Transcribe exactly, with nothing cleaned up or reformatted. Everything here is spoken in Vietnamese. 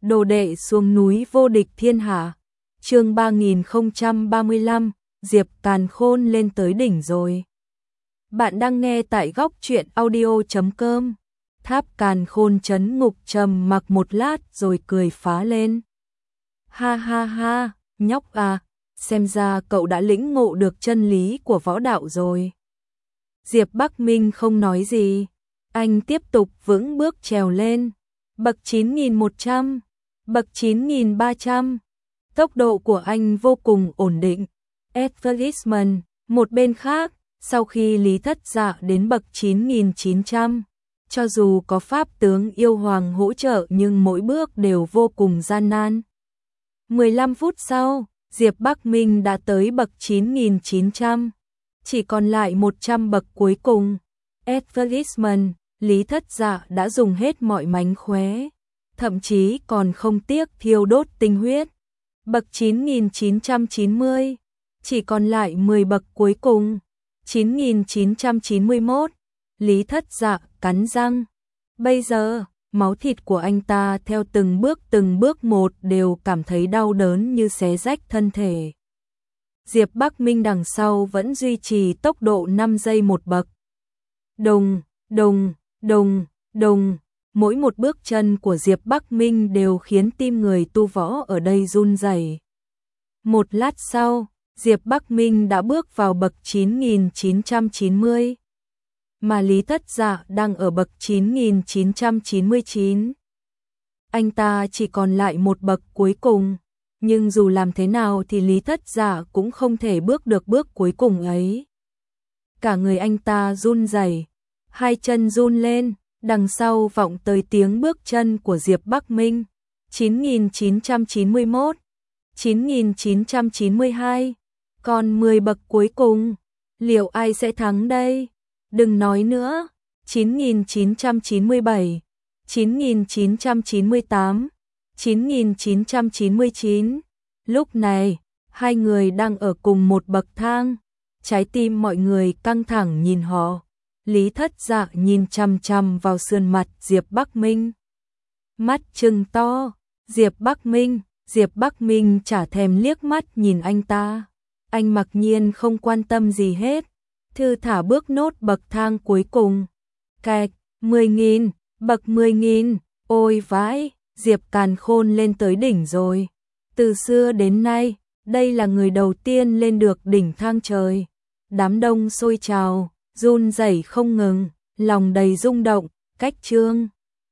Đồ đệ xuống núi vô địch thiên hạ. Chương ba nghìn không trăm ba mươi lăm, Diệp Càn Khôn lên tới đỉnh rồi. Bạn đang nghe tại góc truyện audio chấm com. Tháp Càn Khôn trấn ngục trầm mặc một lát rồi cười phá lên. Ha ha ha, nhóc à, xem ra cậu đã lĩnh ngộ được chân lý của võ đạo rồi. Diệp Bắc Minh không nói gì, anh tiếp tục vững bước trèo lên. Bậc chín nghìn một trăm, bậc chín nghìn ba trăm. Tốc độ của anh vô cùng ổn định. Advertisement, một bên khác, sau khi Lý Thất Dạ đến bậc chín nghìn chín trăm, cho dù có pháp tướng yêu hoàng hỗ trợ nhưng mỗi bước đều vô cùng gian nan. mười lăm phút sau, Diệp Bắc Minh đã tới bậc chín nghìn chín trăm, chỉ còn lại một trăm bậc cuối cùng. Advertisement, Lý Thất Dạ đã dùng hết mọi mánh khóe, thậm chí còn không tiếc thiêu đốt tinh huyết. Bậc chín nghìn chín trăm chín mươi, chỉ còn lại mười bậc cuối cùng. chín nghìn chín trăm chín mươi mốt, Lý Thất Dạ cắn răng. Bây giờ, máu thịt của anh ta theo từng bước từng bước một đều cảm thấy đau đớn như xé rách thân thể. Diệp Bắc Minh đằng sau vẫn duy trì tốc độ năm giây một bậc. Đùng, đùng, đùng, đùng, mỗi một bước chân của Diệp Bắc Minh đều khiến tim người tu võ ở đây run rẩy. Một lát sau, Diệp Bắc Minh đã bước vào bậc chín nghìn chín trăm chín mươi, mà Lý Thất Dạ đang ở bậc chín nghìn chín trăm chín mươi chín. Anh ta chỉ còn lại một bậc cuối cùng, nhưng dù làm thế nào thì Lý Thất Dạ cũng không thể bước được bước cuối cùng ấy. Cả người anh ta run rẩy, hai chân run lên, đằng sau vọng tới tiếng bước chân của Diệp Bắc Minh. chín nghìn chín trăm chín mươi mốt, chín nghìn chín trăm chín mươi hai, còn mười bậc cuối cùng, liệu ai sẽ thắng đây? Đừng nói nữa. chín nghìn chín trăm chín mươi bảy, chín nghìn chín trăm chín mươi tám, chín nghìn chín trăm chín mươi chín. Lúc này, hai người đang ở cùng một bậc thang, trái tim mọi người căng thẳng nhìn họ. Lý Thất Dạ nhìn chằm chằm vào sườn mặt Diệp Bắc Minh, mắt trừng to. Diệp Bắc Minh, Diệp Bắc Minh chả thèm liếc mắt nhìn anh ta. Anh mặc nhiên không quan tâm gì hết, thư thả bước nốt bậc thang cuối cùng. Cạch, mười nghìn, bậc mười nghìn, ôi vãi, Diệp Càn Khôn lên tới đỉnh rồi. Từ xưa đến nay, đây là người đầu tiên lên được đỉnh thang trời. Đám đông sôi trào, run rẩy không ngừng, lòng đầy rung động. Cách chương